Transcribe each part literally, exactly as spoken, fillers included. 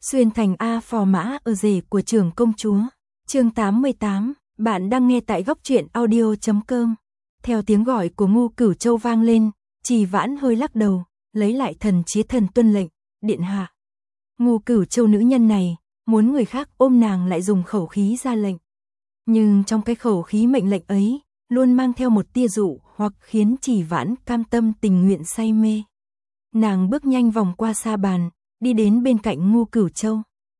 Xuyên thành A phò mã ở rể của trưởng công chúa. Chương tám mươi tám, bạn đang nghe tại góc truyện audio chấm com. Theo tiếng gọi của Ngô Cửu Châu vang lên, Trì Vãn hơi lắc đầu, lấy lại thần trí thần tuân lệnh, điện hạ. Ngô Cửu Châu nữ nhân này, muốn người khác ôm nàng lại dùng khẩu khí ra lệnh. Nhưng trong cái khẩu khí mệnh lệnh ấy, luôn mang theo một tia dụ hoặc khiến Trì Vãn cam tâm tình nguyện say mê. Nàng bước nhanh vòng qua sa bàn, đi đến bên cạnh Ngô Cửu Châu.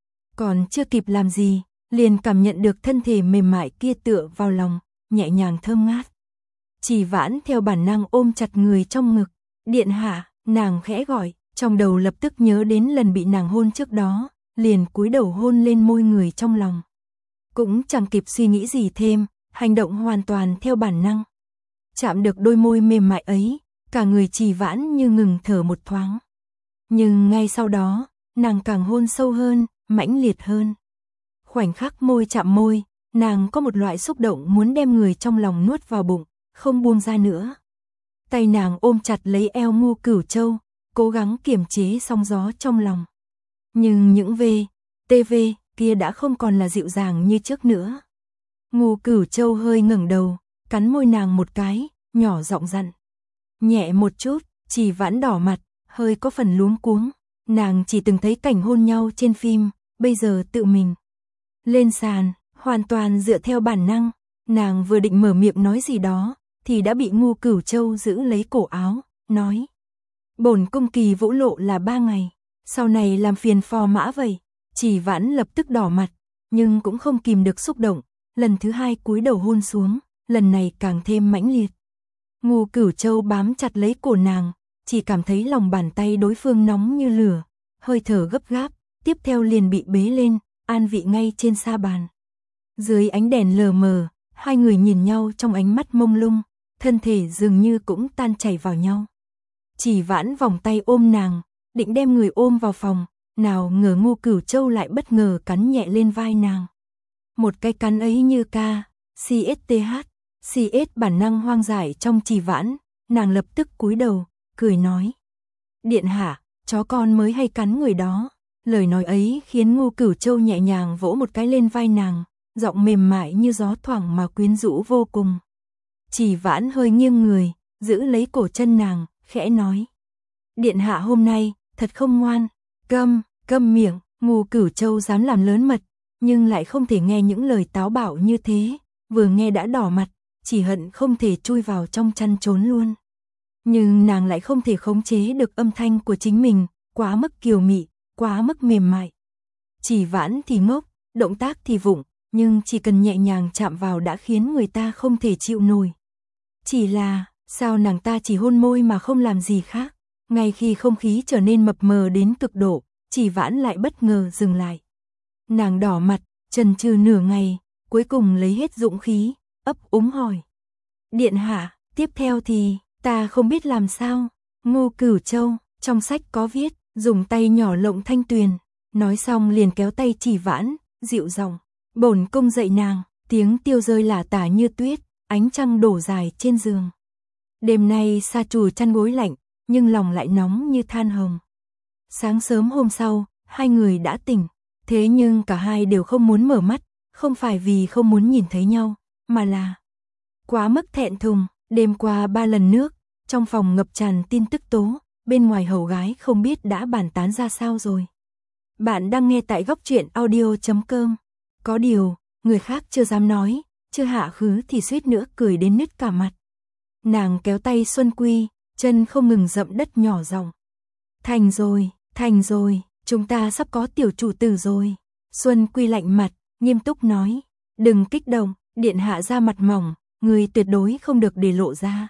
Còn chưa kịp làm gì, liền cảm nhận được thân thể mềm mại kia tựa vào lòng, nhẹ nhàng thơm ngát. Trì Vãn theo bản năng ôm chặt người trong ngực, điện hạ, nàng khẽ gọi, trong đầu lập tức nhớ đến lần bị nàng hôn trước đó, liền cúi đầu hôn lên môi người trong lòng. Cũng chẳng kịp suy nghĩ gì thêm, hành động hoàn toàn theo bản năng. Chạm được đôi môi mềm mại ấy, cả người Trì Vãn như ngừng thở một thoáng. Nhưng ngay sau đó, nàng càng hôn sâu hơn, mãnh liệt hơn. Khoảnh khắc môi chạm môi, nàng có một loại xúc động muốn đem người trong lòng nuốt vào bụng, không buông ra nữa. Tay nàng ôm chặt lấy eo Ngô Cửu Châu, cố gắng kiềm chế sóng gió trong lòng. Nhưng những vê, tê vê kia đã không còn là dịu dàng như trước nữa. Ngô Cửu Châu hơi ngẩng đầu, cắn môi nàng một cái, nhỏ giọng dặn. Nhẹ một chút, Trì Vãn đỏ mặt, hơi có phần luống cuống. Nàng chỉ từng thấy cảnh hôn nhau trên phim, bây giờ tự mình lên sàn, hoàn toàn dựa theo bản năng. Nàng vừa định mở miệng nói gì đó, thì đã bị Ngô Cửu Châu giữ lấy cổ áo, nói. Bổn cung kỳ vũ lộ là ba ngày, sau này làm phiền phò mã vậy. Trì Vãn lập tức đỏ mặt, nhưng cũng không kìm được xúc động, lần thứ hai cúi đầu hôn xuống, lần này càng thêm mãnh liệt. Ngô Cửu Châu bám chặt lấy cổ nàng, chỉ cảm thấy lòng bàn tay đối phương nóng như lửa, hơi thở gấp gáp, tiếp theo liền bị bế lên, an vị ngay trên sa bàn. Dưới ánh đèn lờ mờ, hai người nhìn nhau trong ánh mắt mông lung, thân thể dường như cũng tan chảy vào nhau. Trì Vãn vòng tay ôm nàng, định đem người ôm vào phòng, nào ngờ Ngô Cửu Châu lại bất ngờ cắn nhẹ lên vai nàng. Một cái cắn ấy như ca, xê ét tê hát, xê ét bản năng hoang dại trong Trì Vãn, nàng lập tức cúi đầu, cười nói. Điện hạ, chó con mới hay cắn người đó. Lời nói ấy khiến Ngô Cửu Châu nhẹ nhàng vỗ một cái lên vai nàng, giọng mềm mại như gió thoảng mà quyến rũ vô cùng. Trì Vãn hơi nghiêng người, giữ lấy cổ chân nàng, khẽ nói. Điện hạ hôm nay, thật không ngoan. Câm, câm miệng. Ngô Cửu Châu dám làm lớn mật, nhưng lại không thể nghe những lời táo bạo như thế, vừa nghe đã đỏ mặt, chỉ hận không thể chui vào trong chăn trốn luôn. Nhưng nàng lại không thể khống chế được âm thanh của chính mình, quá mức kiều mị, quá mức mềm mại. Trì Vãn thì ngốc, động tác thì vụng, nhưng chỉ cần nhẹ nhàng chạm vào đã khiến người ta không thể chịu nổi. Chỉ là, sao nàng ta chỉ hôn môi mà không làm gì khác? Ngay khi không khí trở nên mập mờ đến cực độ, Trì Vãn lại bất ngờ dừng lại. Nàng đỏ mặt, chần chừ nửa ngày, cuối cùng lấy hết dũng khí, ấp úng hỏi. Điện hạ, tiếp theo thì, ta không biết làm sao. Ngô Cửu Châu, trong sách có viết, dùng tay nhỏ lộng thanh tuyền. Nói xong liền kéo tay Trì Vãn, dịu giọng. Bổn cung dạy nàng, tiếng tiêu rơi lả tả như tuyết, ánh trăng đổ dài trên giường. Đêm nay sa trù chăn gối lạnh, nhưng lòng lại nóng như than hồng. Sáng sớm hôm sau, hai người đã tỉnh, thế nhưng cả hai đều không muốn mở mắt, không phải vì không muốn nhìn thấy nhau, mà là quá mức thẹn thùng. Đêm qua ba lần nước, trong phòng ngập tràn tin tức tố, bên ngoài hầu gái không biết đã bàn tán ra sao rồi. Bạn đang nghe tại góc truyện audio chấm com. Có điều, người khác chưa dám nói, chưa hạ khứ thì suýt nữa cười đến nứt cả mặt. Nàng kéo tay Xuân Quy, chân không ngừng dậm đất nhỏ giọng. Thành rồi, thành rồi, chúng ta sắp có tiểu chủ tử rồi. Xuân Quy lạnh mặt, nghiêm túc nói. Đừng kích động, điện hạ ra mặt mỏng, người tuyệt đối không được để lộ ra.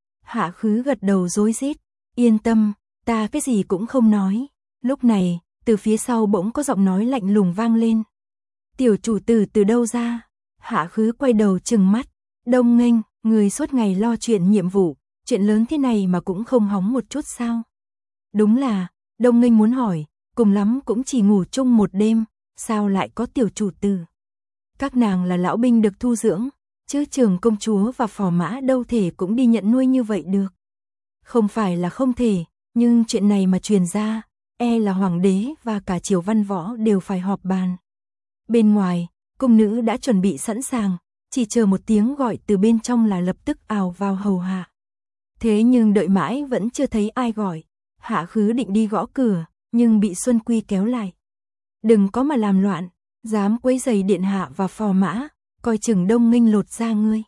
Hạ khứ gật đầu rối rít. Yên tâm, ta cái gì cũng không nói. Lúc này, từ phía sau bỗng có giọng nói lạnh lùng vang lên. Tiểu chủ tử từ đâu ra? Hạ khứ quay đầu trừng mắt. Đông Nghênh, người suốt ngày lo chuyện nhiệm vụ, chuyện lớn thế này mà cũng không hóng một chút sao? Đúng là, Đông Nghênh muốn hỏi, cùng lắm cũng chỉ ngủ chung một đêm, sao lại có tiểu chủ tử? Các nàng là lão binh được thu dưỡng, chứ trưởng công chúa và phò mã đâu thể cũng đi nhận nuôi như vậy được. Không phải là không thể, nhưng chuyện này mà truyền ra, e là hoàng đế và cả triều văn võ đều phải họp bàn. Bên ngoài, cung nữ đã chuẩn bị sẵn sàng, chỉ chờ một tiếng gọi từ bên trong là lập tức ào vào hầu hạ. Thế nhưng đợi mãi vẫn chưa thấy ai gọi, Hạ Khứ định đi gõ cửa, nhưng bị Xuân Quy kéo lại. Đừng có mà làm loạn, dám quấy rầy điện hạ và phò mã, coi chừng Đông Nghênh lột da ngươi.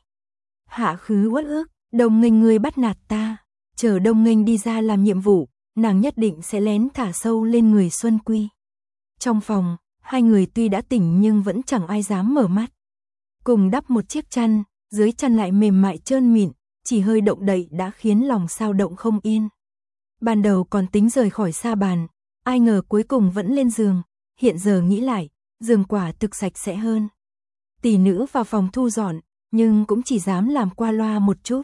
Hạ Khứ uất ức, Đông Nghênh ngươi bắt nạt ta, chờ Đông Nghênh đi ra làm nhiệm vụ, nàng nhất định sẽ lén thả sâu lên người Xuân Quy. Trong phòng, hai người tuy đã tỉnh nhưng vẫn chẳng ai dám mở mắt. Cùng đắp một chiếc chăn, dưới chăn lại mềm mại trơn mịn, chỉ hơi động đậy đã khiến lòng sao động không yên. Ban đầu còn tính rời khỏi sa bàn, ai ngờ cuối cùng vẫn lên giường, hiện giờ nghĩ lại, giường quả thực sạch sẽ hơn. Tỷ nữ vào phòng thu dọn, nhưng cũng chỉ dám làm qua loa một chút.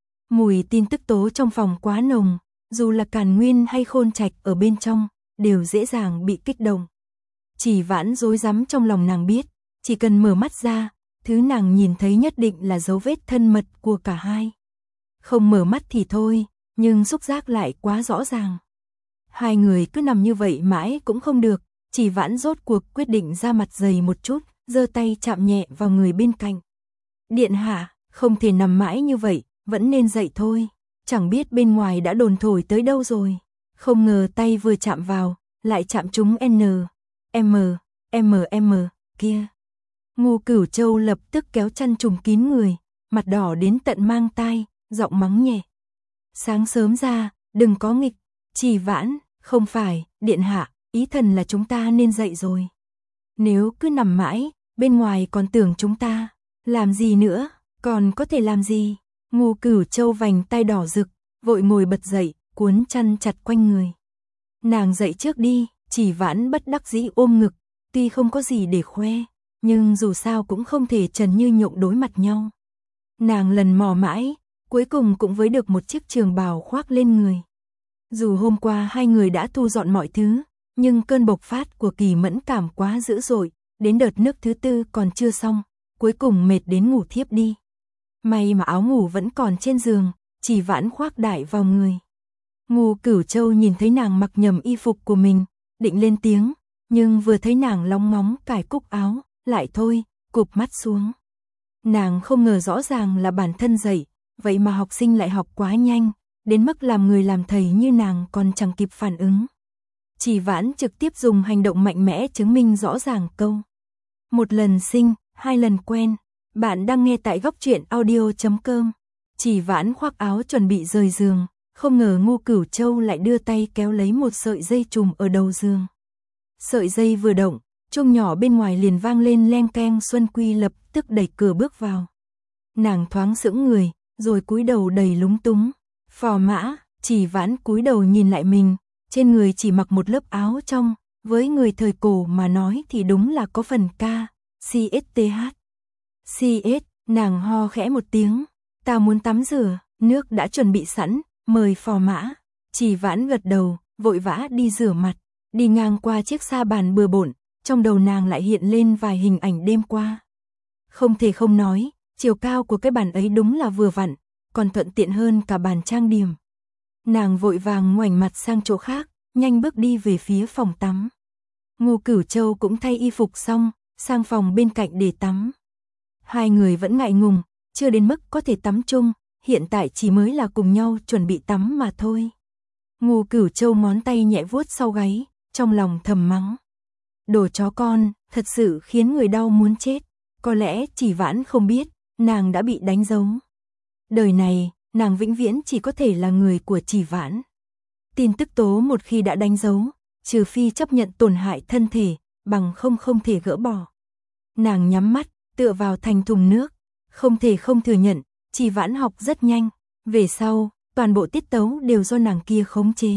Mùi tin tức tố trong phòng quá nồng, dù là Càn Nguyên hay Khôn Trạch ở bên trong, đều dễ dàng bị kích động. Chỉ Vãn rối rắm trong lòng nàng biết, chỉ cần mở mắt ra, thứ nàng nhìn thấy nhất định là dấu vết thân mật của cả hai. Không mở mắt thì thôi, nhưng xúc giác lại quá rõ ràng. Hai người cứ nằm như vậy mãi cũng không được, Chỉ Vãn rốt cuộc quyết định ra mặt dày một chút, giơ tay chạm nhẹ vào người bên cạnh. Điện hạ, không thể nằm mãi như vậy, vẫn nên dậy thôi, chẳng biết bên ngoài đã đồn thổi tới đâu rồi. Không ngờ tay vừa chạm vào, lại chạm trúng N, M, M, M, kia. Ngô Cửu Châu lập tức kéo chăn trùm kín người, mặt đỏ đến tận mang tai, giọng mắng nhẹ. Sáng sớm ra, đừng có nghịch, Chỉ Vãn, không phải, điện hạ, ý thần là chúng ta nên dậy rồi. Nếu cứ nằm mãi, bên ngoài còn tưởng chúng ta, làm gì nữa, còn có thể làm gì? Ngô Cửu Châu vành tai đỏ rực, vội ngồi bật dậy, cuốn chăn chặt quanh người. Nàng dậy trước đi, Chỉ Vãn bất đắc dĩ ôm ngực, tuy không có gì để khoe, nhưng dù sao cũng không thể Trần Như Nhộng đối mặt nhau. Nàng lần mò mãi, cuối cùng cũng với được một chiếc trường bào khoác lên người. Dù hôm qua hai người đã thu dọn mọi thứ, nhưng cơn bộc phát của Kỳ mẫn cảm quá dữ dội, đến đợt nước thứ tư còn chưa xong, cuối cùng mệt đến ngủ thiếp đi. May mà áo ngủ vẫn còn trên giường, Chỉ Vãn khoác đại vào người. Ngô Cửu Châu nhìn thấy nàng mặc nhầm y phục của mình, định lên tiếng, nhưng vừa thấy nàng lóng ngóng cài cúc áo, lại thôi, cụp mắt xuống. Nàng không ngờ rõ ràng là bản thân dậy, vậy mà học sinh lại học quá nhanh, đến mức làm người làm thầy như nàng còn chẳng kịp phản ứng. Chỉ Vãn trực tiếp dùng hành động mạnh mẽ chứng minh rõ ràng câu. Một lần sinh, hai lần quen. Bạn đang nghe tại góc truyện audio chấm com. Chỉ Vãn khoác áo chuẩn bị rời giường, không ngờ Ngô Cửu Châu lại đưa tay kéo lấy một sợi dây trùm ở đầu giường. Sợi dây vừa động, chuông nhỏ bên ngoài liền vang lên leng keng. Xuân Quy lập tức đẩy cửa bước vào. Nàng thoáng sững người, rồi cúi đầu đầy lúng túng. Phò mã, Chỉ Vãn cúi đầu nhìn lại mình, trên người chỉ mặc một lớp áo trong, với người thời cổ mà nói thì đúng là có phần ca, xê ét tê hát. xê ét, nàng ho khẽ một tiếng, ta muốn tắm rửa, nước đã chuẩn bị sẵn, mời phò mã. Chỉ Vãn gật đầu, vội vã đi rửa mặt, đi ngang qua chiếc sa bàn bừa bộn, trong đầu nàng lại hiện lên vài hình ảnh đêm qua. Không thể không nói, chiều cao của cái bàn ấy đúng là vừa vặn, còn thuận tiện hơn cả bàn trang điểm. Nàng vội vàng ngoảnh mặt sang chỗ khác, nhanh bước đi về phía phòng tắm. Ngô Cửu Châu cũng thay y phục xong, sang phòng bên cạnh để tắm. Hai người vẫn ngại ngùng, chưa đến mức có thể tắm chung, hiện tại chỉ mới là cùng nhau chuẩn bị tắm mà thôi. Ngô Cửu Châu ngón tay nhẹ vuốt sau gáy, trong lòng thầm mắng. Đồ chó con, thật sự khiến người đau muốn chết. Có lẽ Chỉ Vãn không biết, nàng đã bị đánh dấu. Đời này, nàng vĩnh viễn chỉ có thể là người của Chỉ Vãn. Tin tức tố một khi đã đánh dấu, trừ phi chấp nhận tổn hại thân thể, bằng không không thể gỡ bỏ. Nàng nhắm mắt, tựa vào thành thùng nước, không thể không thừa nhận, Chỉ Vãn học rất nhanh, về sau, toàn bộ tiết tấu đều do nàng kia khống chế.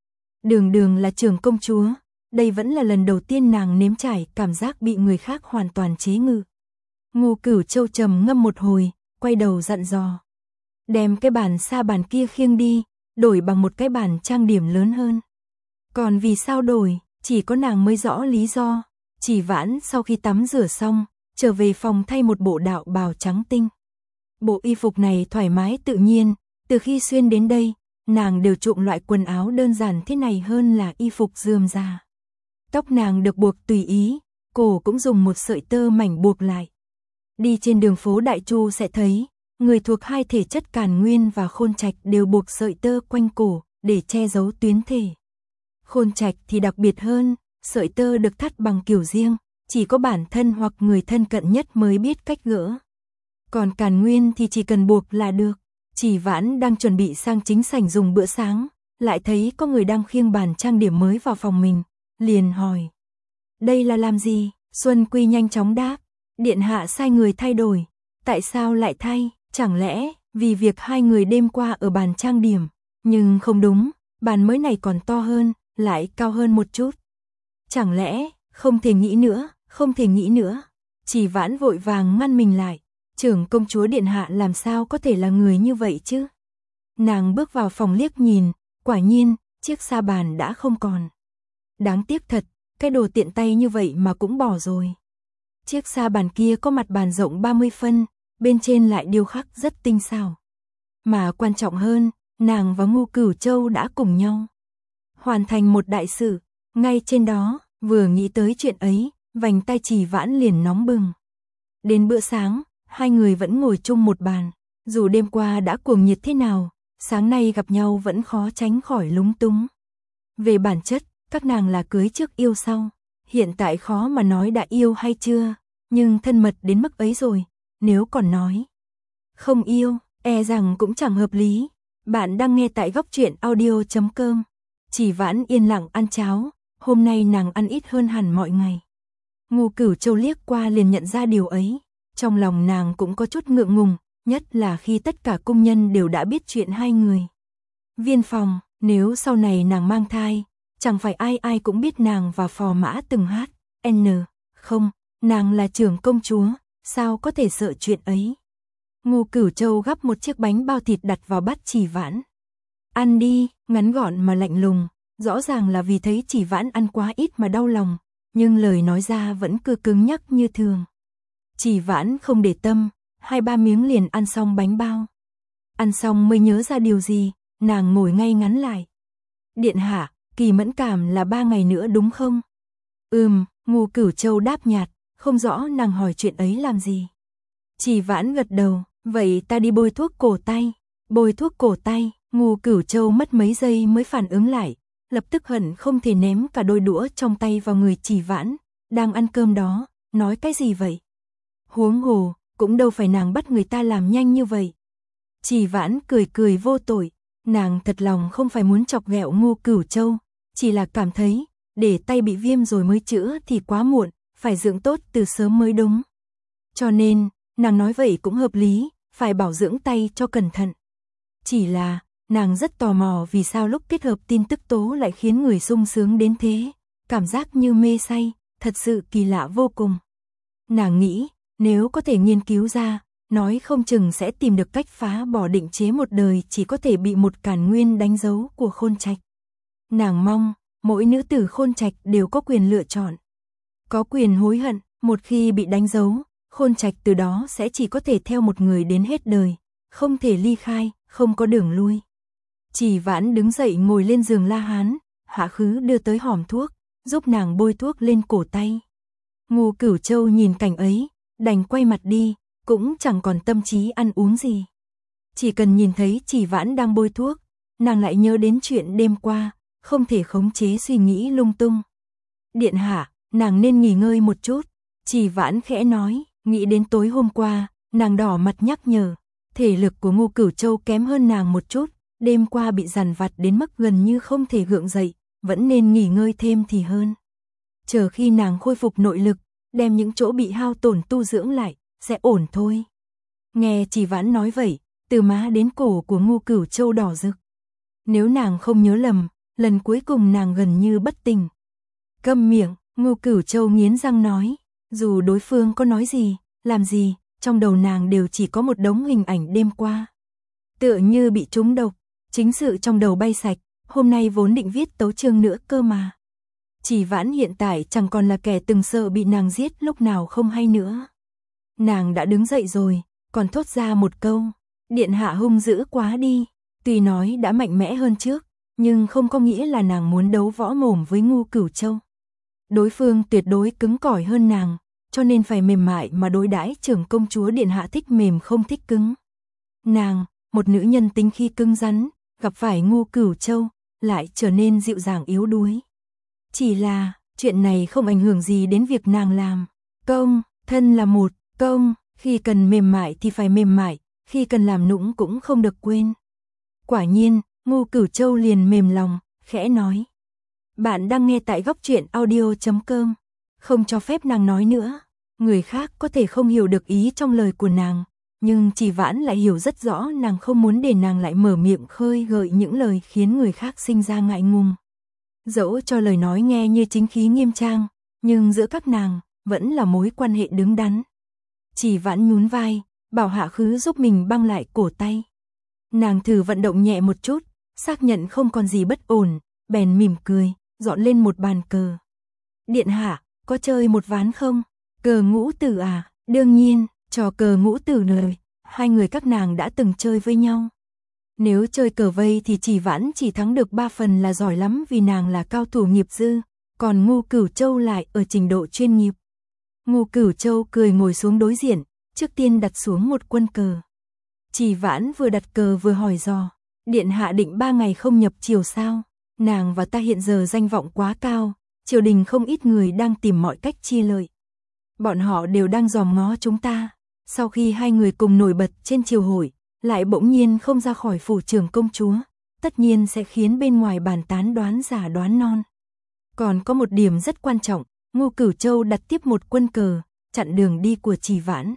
Đường đường là trưởng công chúa, đây vẫn là lần đầu tiên nàng nếm trải cảm giác bị người khác hoàn toàn chế ngự. Ngô Cửu Châu trầm ngâm một hồi, quay đầu dặn dò. Đem cái bàn sa bàn kia khiêng đi, đổi bằng một cái bàn trang điểm lớn hơn. Còn vì sao đổi, chỉ có nàng mới rõ lý do. Chỉ Vãn sau khi tắm rửa xong, trở về phòng thay một bộ đạo bào trắng tinh. Bộ y phục này thoải mái tự nhiên, từ khi xuyên đến đây, nàng đều chuộng loại quần áo đơn giản thế này hơn là y phục rườm rà. Tóc nàng được buộc tùy ý, cổ cũng dùng một sợi tơ mảnh buộc lại. Đi trên đường phố Đại Chu sẽ thấy, người thuộc hai thể chất Càn Nguyên và Khôn Trạch đều buộc sợi tơ quanh cổ để che giấu tuyến thể. Khôn Trạch thì đặc biệt hơn, sợi tơ được thắt bằng kiểu riêng, chỉ có bản thân hoặc người thân cận nhất mới biết cách gỡ. Còn Càn Nguyên thì chỉ cần buộc là được. Chỉ Vãn đang chuẩn bị sang chính sảnh dùng bữa sáng, lại thấy có người đang khiêng bàn trang điểm mới vào phòng mình, liền hỏi. Đây là làm gì? Xuân Quy nhanh chóng đáp. Điện hạ sai người thay đổi. Tại sao lại thay? Chẳng lẽ vì việc hai người đêm qua ở bàn trang điểm? Nhưng không đúng, bàn mới này còn to hơn, lại cao hơn một chút. Chẳng lẽ, không thể nghĩ nữa, không thể nghĩ nữa. Chỉ Vãn vội vàng ngăn mình lại. Trưởng công chúa điện hạ làm sao có thể là người như vậy chứ? Nàng bước vào phòng liếc nhìn, quả nhiên, chiếc sa bàn đã không còn. Đáng tiếc thật, cái đồ tiện tay như vậy mà cũng bỏ rồi. Chiếc sa bàn kia có mặt bàn rộng ba mươi phân, bên trên lại điêu khắc rất tinh xảo. Mà quan trọng hơn, nàng và Ngô Cửu Châu đã cùng nhau hoàn thành một đại sự. Ngay trên đó, vừa nghĩ tới chuyện ấy, vành tay Chỉ Vãn liền nóng bừng. Đến bữa sáng, hai người vẫn ngồi chung một bàn. Dù đêm qua đã cuồng nhiệt thế nào, sáng nay gặp nhau vẫn khó tránh khỏi lúng túng. Về bản chất, các nàng là cưới trước yêu sau. Hiện tại khó mà nói đã yêu hay chưa, nhưng thân mật đến mức ấy rồi, nếu còn nói không yêu, e rằng cũng chẳng hợp lý. Bạn đang nghe tại góc truyện audio chấm com. Chỉ Vãn yên lặng ăn cháo, hôm nay nàng ăn ít hơn hẳn mọi ngày. Ngô Cửu Châu liếc qua liền nhận ra điều ấy, trong lòng nàng cũng có chút ngượng ngùng, nhất là khi tất cả cung nhân đều đã biết chuyện hai người. Viên phòng, nếu sau này nàng mang thai, chẳng phải ai ai cũng biết nàng và Phò Mã từng hát, N, không, nàng là trưởng công chúa, sao có thể sợ chuyện ấy. Ngô Cửu Châu gắp một chiếc bánh bao thịt đặt vào bát Chỉ Vãn. Ăn đi, ngắn gọn mà lạnh lùng, rõ ràng là vì thấy Chỉ Vãn ăn quá ít mà đau lòng, nhưng lời nói ra vẫn cứ cứng nhắc như thường. Chỉ Vãn không để tâm, hai ba miếng liền ăn xong bánh bao. Ăn xong mới nhớ ra điều gì, nàng ngồi ngay ngắn lại. Điện hạ, kỳ mẫn cảm là ba ngày nữa đúng không? Ừm, Ngô Cửu Châu đáp nhạt, không rõ nàng hỏi chuyện ấy làm gì. Chỉ Vãn gật đầu, vậy ta đi bôi thuốc cổ tay. Bôi thuốc cổ tay, Ngô Cửu Châu mất mấy giây mới phản ứng lại, lập tức hận không thể ném cả đôi đũa trong tay vào người Chỉ Vãn. Đang ăn cơm đó, nói cái gì vậy? Huống hồ, cũng đâu phải nàng bắt người ta làm nhanh như vậy. Chỉ Vãn cười cười vô tội, nàng thật lòng không phải muốn chọc ghẹo Ngô Cửu Châu, chỉ là cảm thấy, để tay bị viêm rồi mới chữa thì quá muộn, phải dưỡng tốt từ sớm mới đúng. Cho nên, nàng nói vậy cũng hợp lý, phải bảo dưỡng tay cho cẩn thận. Chỉ là, nàng rất tò mò vì sao lúc kết hợp tin tức tố lại khiến người sung sướng đến thế, cảm giác như mê say, thật sự kỳ lạ vô cùng. Nàng nghĩ, nếu có thể nghiên cứu ra, nói không chừng sẽ tìm được cách phá bỏ định chế một đời chỉ có thể bị một Càn Nguyên đánh dấu của Khôn Trạch. Nàng mong, mỗi nữ tử Khôn Trạch đều có quyền lựa chọn. Có quyền hối hận, một khi bị đánh dấu, Khôn Trạch từ đó sẽ chỉ có thể theo một người đến hết đời, không thể ly khai, không có đường lui. Chỉ Vãn đứng dậy ngồi lên giường La Hán, Hạ Khứ đưa tới hòm thuốc, giúp nàng bôi thuốc lên cổ tay. Ngô Cửu Châu nhìn cảnh ấy, đành quay mặt đi, cũng chẳng còn tâm trí ăn uống gì. Chỉ cần nhìn thấy Chỉ Vãn đang bôi thuốc, nàng lại nhớ đến chuyện đêm qua, không thể khống chế suy nghĩ lung tung. Điện hạ, nàng nên nghỉ ngơi một chút. Chỉ Vãn khẽ nói, nghĩ đến tối hôm qua, nàng đỏ mặt nhắc nhở. Thể lực của Ngô Cửu Châu kém hơn nàng một chút, đêm qua bị dằn vặt đến mức gần như không thể gượng dậy, vẫn nên nghỉ ngơi thêm thì hơn. Chờ khi nàng khôi phục nội lực, đem những chỗ bị hao tổn tu dưỡng lại, sẽ ổn thôi. Nghe Chỉ Vãn nói vậy, từ má đến cổ của Ngô Cửu Châu đỏ rực. Nếu nàng không nhớ lầm, lần cuối cùng nàng gần như bất tỉnh. Câm miệng, Ngô Cửu Châu nghiến răng nói, dù đối phương có nói gì, làm gì, trong đầu nàng đều chỉ có một đống hình ảnh đêm qua. Tựa như bị trúng độc, chính sự trong đầu bay sạch, hôm nay vốn định viết tấu chương nữa cơ mà. Chỉ Vãn hiện tại chẳng còn là kẻ từng sợ bị nàng giết lúc nào không hay nữa. Nàng đã đứng dậy rồi, còn thốt ra một câu, điện hạ hung dữ quá đi. Tuy nói đã mạnh mẽ hơn trước, nhưng không có nghĩa là nàng muốn đấu võ mồm với Ngưu Cửu Châu. Đối phương tuyệt đối cứng cỏi hơn nàng, cho nên phải mềm mại mà đối đãi. Trưởng công chúa điện hạ thích mềm không thích cứng. Nàng, một nữ nhân tính khi cứng rắn, gặp phải Ngưu Cửu Châu, lại trở nên dịu dàng yếu đuối. Chỉ là, chuyện này không ảnh hưởng gì đến việc nàng làm. Công, thân là một, công, khi cần mềm mại thì phải mềm mại, khi cần làm nũng cũng không được quên. Quả nhiên, Ngưu Cửu Châu liền mềm lòng, khẽ nói. Bạn đang nghe tại góc truyện audio chấm com. Không cho phép nàng nói nữa. Người khác có thể không hiểu được ý trong lời của nàng, nhưng Trì Vãn lại hiểu rất rõ nàng không muốn để nàng lại mở miệng khơi gợi những lời khiến người khác sinh ra ngại ngùng. Dẫu cho lời nói nghe như chính khí nghiêm trang, nhưng giữa các nàng vẫn là mối quan hệ đứng đắn. Trì Vãn nhún vai, bảo Hạ Khứ giúp mình băng lại cổ tay. Nàng thử vận động nhẹ một chút, xác nhận không còn gì bất ổn, bèn mỉm cười, dọn lên một bàn cờ. Điện hạ, có chơi một ván không? Cờ ngũ tử à? Đương nhiên, trò cờ ngũ tử này, hai người các nàng đã từng chơi với nhau. Nếu chơi cờ vây thì Trì Vãn chỉ thắng được ba phần là giỏi lắm vì nàng là cao thủ nghiệp dư, còn Ngưu Cửu Châu lại ở trình độ chuyên nghiệp. Ngưu Cửu Châu cười ngồi xuống đối diện, trước tiên đặt xuống một quân cờ. Trì Vãn vừa đặt cờ vừa hỏi dò, điện hạ định ba ngày không nhập triều sao? Nàng và ta hiện giờ danh vọng quá cao, triều đình không ít người đang tìm mọi cách chia lợi. Bọn họ đều đang dòm ngó chúng ta. Sau khi hai người cùng nổi bật trên triều hội, lại bỗng nhiên không ra khỏi phủ trưởng công chúa, tất nhiên sẽ khiến bên ngoài bàn tán đoán giả đoán non. Còn có một điểm rất quan trọng, Ngưu Cửu Châu đặt tiếp một quân cờ, chặn đường đi của Trì Vãn.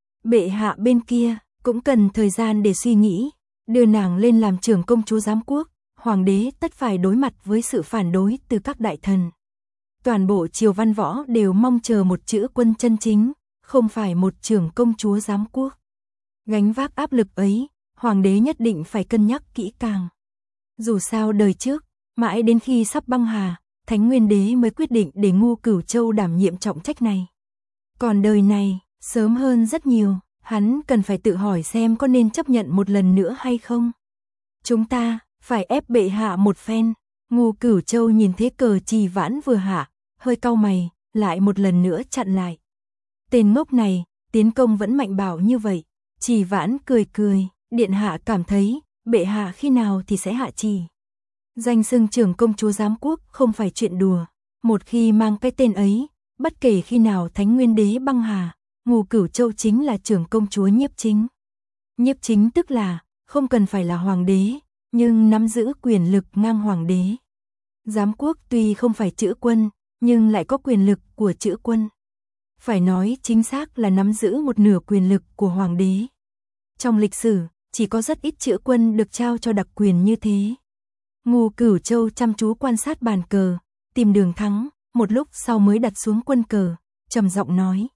Bệ hạ bên kia cũng cần thời gian để suy nghĩ, đưa nàng lên làm trưởng công chúa giám quốc, hoàng đế tất phải đối mặt với sự phản đối từ các đại thần. Toàn bộ triều văn võ đều mong chờ một chữ quân chân chính, không phải một trưởng công chúa giám quốc. Gánh vác áp lực ấy, hoàng đế nhất định phải cân nhắc kỹ càng. Dù sao đời trước, mãi đến khi sắp băng hà, Thánh Nguyên Đế mới quyết định để Ngưu Cửu Châu đảm nhiệm trọng trách này. Còn đời này, sớm hơn rất nhiều, hắn cần phải tự hỏi xem có nên chấp nhận một lần nữa hay không. Chúng ta phải ép bệ hạ một phen. Ngưu Cửu Châu nhìn thế cờ Trì Vãn vừa hạ, hơi cau mày, lại một lần nữa chặn lại. Tên ngốc này, tiến công vẫn mạnh bảo như vậy. Trì Vãn cười cười, điện hạ cảm thấy, bệ hạ khi nào thì sẽ hạ trì. Danh xưng trưởng công chúa giám quốc không phải chuyện đùa, một khi mang cái tên ấy, bất kể khi nào Thánh Nguyên Đế băng hà, Ngưu Cửu Châu chính là trưởng công chúa nhiếp chính. Nhiếp chính tức là, không cần phải là hoàng đế, nhưng nắm giữ quyền lực ngang hoàng đế. Giám quốc tuy không phải chữ quân, nhưng lại có quyền lực của chữ quân. Phải nói chính xác là nắm giữ một nửa quyền lực của hoàng đế. Trong lịch sử, chỉ có rất ít chữ quân được trao cho đặc quyền như thế. Ngưu Cửu Châu chăm chú quan sát bàn cờ, tìm đường thắng, một lúc sau mới đặt xuống quân cờ, trầm giọng nói.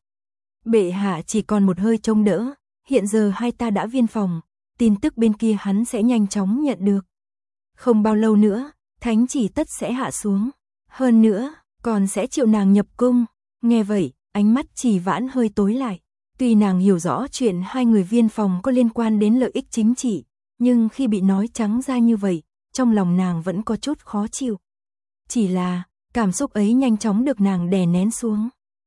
Bệ hạ chỉ còn một hơi trông đỡ, hiện giờ hai ta đã viên phòng, tin tức bên kia hắn sẽ nhanh chóng nhận được. Không bao lâu nữa, thánh chỉ tất sẽ hạ xuống. Hơn nữa, còn sẽ triệu nàng nhập cung. Nghe vậy, ánh mắt Trì Vãn hơi tối lại. Tuy nàng hiểu rõ chuyện hai người viên phòng có liên quan đến lợi ích chính trị, nhưng khi bị nói trắng ra như vậy, trong lòng nàng vẫn có chút khó chịu. Chỉ là, cảm xúc ấy nhanh chóng được nàng đè nén xuống.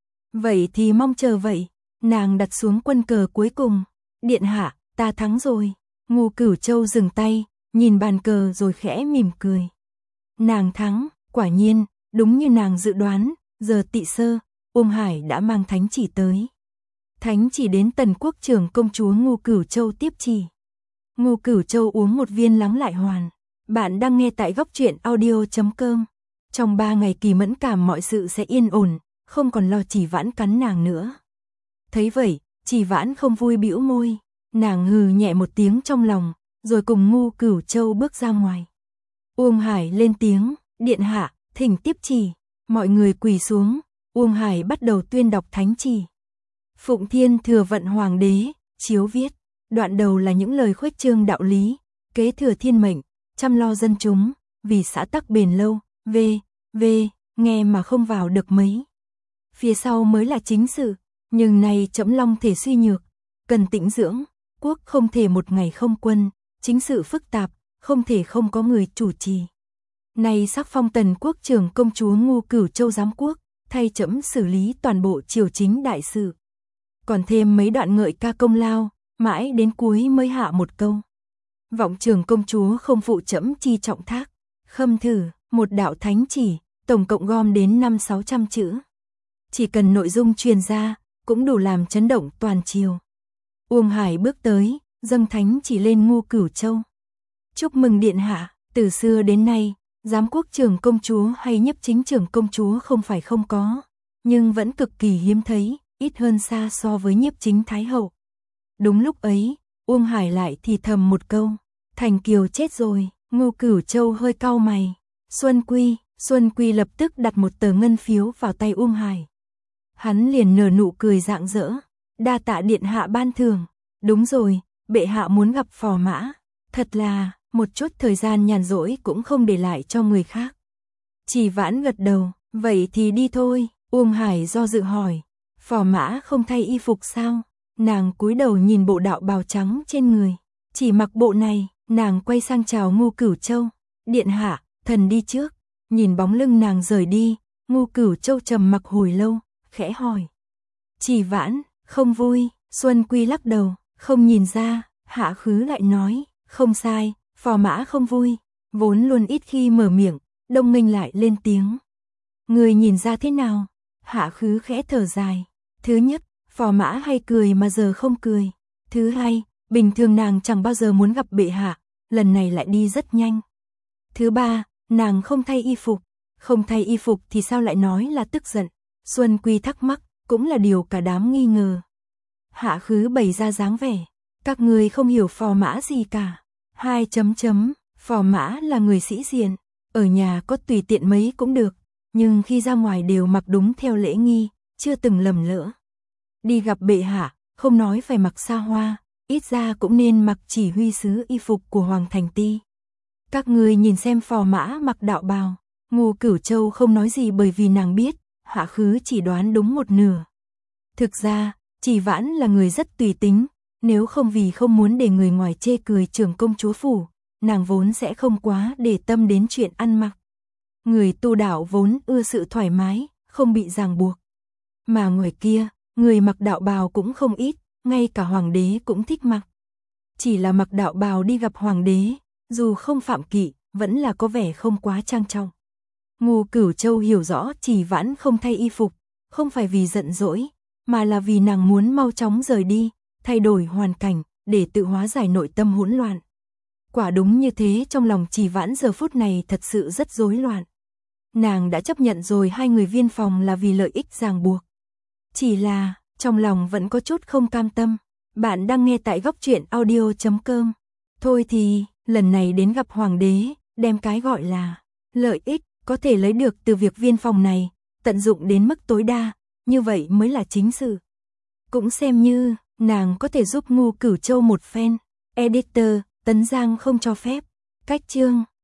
Vậy thì mong chờ vậy, nàng đặt xuống quân cờ cuối cùng. Điện hạ, ta thắng rồi. Ngưu Cửu Châu dừng tay, nhìn bàn cờ rồi khẽ mỉm cười. Nàng thắng, quả nhiên, đúng như nàng dự đoán, giờ Tỵ Sơ, Uông Hải đã mang thánh chỉ tới. Thánh chỉ đến Tần Quốc trưởng công chúa Ngưu Cửu Châu tiếp chỉ. Ngưu Cửu Châu uống một viên lắng lại hoàn. Bạn đang nghe tại góc truyện audio chấm com. Trong ba ngày kỳ mẫn cảm mọi sự sẽ yên ổn, không còn lo Trì Vãn cắn nàng nữa. Thấy vậy, Trì Vãn không vui bĩu môi, nàng hừ nhẹ một tiếng trong lòng, rồi cùng Ngưu Cửu Châu bước ra ngoài. Uông Hải lên tiếng, điện hạ, thỉnh tiếp chỉ. Mọi người quỳ xuống, Uông Hải bắt đầu tuyên đọc thánh chỉ. Phụng Thiên thừa vận hoàng đế, chiếu viết. Đoạn đầu là những lời khuếch trương đạo lý, kế thừa thiên mệnh, chăm lo dân chúng, vì xã tắc bền lâu, v, v, nghe mà không vào được mấy. Phía sau mới là chính sự, nhưng này trẫm long thể suy nhược, cần tĩnh dưỡng, quốc không thể một ngày không quân, chính sự phức tạp, không thể không có người chủ trì. Nay sắc phong Tần quốc trưởng công chúa Ngô Cửu Châu giám quốc, thay trẫm xử lý toàn bộ triều chính đại sự. Còn thêm mấy đoạn ngợi ca công lao, mãi đến cuối mới hạ một câu. Vọng trưởng công chúa không phụ trẫm chi trọng thác, khâm thử, một đạo thánh chỉ, tổng cộng gom đến năm sáu trăm chữ. Chỉ cần nội dung truyền ra, cũng đủ làm chấn động toàn triều. Uông Hải bước tới, dâng thánh chỉ lên Ngô Cửu Châu. Chúc mừng điện hạ, từ xưa đến nay, giám quốc trưởng công chúa hay nhiếp chính trưởng công chúa không phải không có, nhưng vẫn cực kỳ hiếm thấy, ít hơn xa so với nhiếp chính thái hậu. Đúng lúc ấy, Uông Hải lại thì thầm một câu, Thành Kiều chết rồi. Ngô Cửu Châu hơi cau mày. Xuân Quy, Xuân Quy lập tức đặt một tờ ngân phiếu vào tay Uông Hải. Hắn liền nở nụ cười rạng rỡ, đa tạ điện hạ ban thưởng. Đúng rồi, bệ hạ muốn gặp phò mã, thật là một chút thời gian nhàn rỗi cũng không để lại cho người khác. Chỉ Vãn gật đầu, vậy thì đi thôi. Uông Hải do dự hỏi, phò mã không thay y phục sao? Nàng cúi đầu nhìn bộ đạo bào trắng trên người, chỉ mặc bộ này. Nàng quay sang chào Ngô Cửu Châu, điện hạ, thần đi trước. Nhìn bóng lưng nàng rời đi, Ngô Cửu Châu trầm mặc hồi lâu, khẽ hỏi, Chỉ Vãn, không vui? Xuân Quy lắc đầu, không nhìn ra. Hạ Khứ lại nói, không sai, phò mã không vui, vốn luôn ít khi mở miệng. Đông Minh lại lên tiếng, người nhìn ra thế nào? Hạ Khứ khẽ thở dài, thứ nhất, phò mã hay cười mà giờ không cười. Thứ hai, bình thường nàng chẳng bao giờ muốn gặp bệ hạ, lần này lại đi rất nhanh. Thứ ba, nàng không thay y phục, không thay y phục thì sao lại nói là tức giận? Xuân Quy thắc mắc, cũng là điều cả đám nghi ngờ. Hạ Khứ bày ra dáng vẻ, các người không hiểu phò mã gì cả. Hai chấm chấm, phò mã là người sĩ diện, ở nhà có tùy tiện mấy cũng được, nhưng khi ra ngoài đều mặc đúng theo lễ nghi, chưa từng lầm lỡ. Đi gặp bệ hạ, không nói phải mặc xa hoa, ít ra cũng nên mặc chỉ huy sứ y phục của Hoàng Thành Ti. Các người nhìn xem phò mã mặc đạo bào. Ngô Cửu Châu không nói gì bởi vì nàng biết, Hạ Khứ chỉ đoán đúng một nửa. Thực ra, Chỉ Vãn là người rất tùy tính, nếu không vì không muốn để người ngoài chê cười trưởng công chúa phủ, nàng vốn sẽ không quá để tâm đến chuyện ăn mặc. Người tu đạo vốn ưa sự thoải mái, không bị ràng buộc. Mà ngoài kia, người mặc đạo bào cũng không ít, ngay cả hoàng đế cũng thích mặc. Chỉ là mặc đạo bào đi gặp hoàng đế, dù không phạm kỵ, vẫn là có vẻ không quá trang trọng. Ngô Cửu Châu hiểu rõ Chỉ Vãn không thay y phục, không phải vì giận dỗi, mà là vì nàng muốn mau chóng rời đi, thay đổi hoàn cảnh, để tự hóa giải nội tâm hỗn loạn. Quả đúng như thế, trong lòng Chỉ Vãn giờ phút này thật sự rất rối loạn. Nàng đã chấp nhận rồi hai người viên phòng là vì lợi ích ràng buộc. Chỉ là, trong lòng vẫn có chút không cam tâm. Bạn đang nghe tại góc truyện audio chấm com. Thôi thì, lần này đến gặp hoàng đế, đem cái gọi là lợi ích có thể lấy được từ việc viên phòng này, tận dụng đến mức tối đa, như vậy mới là chính sự. Cũng xem như, nàng có thể giúp Ngô Cửu Châu một phen. Editor, Tấn Giang không cho phép. Cách chương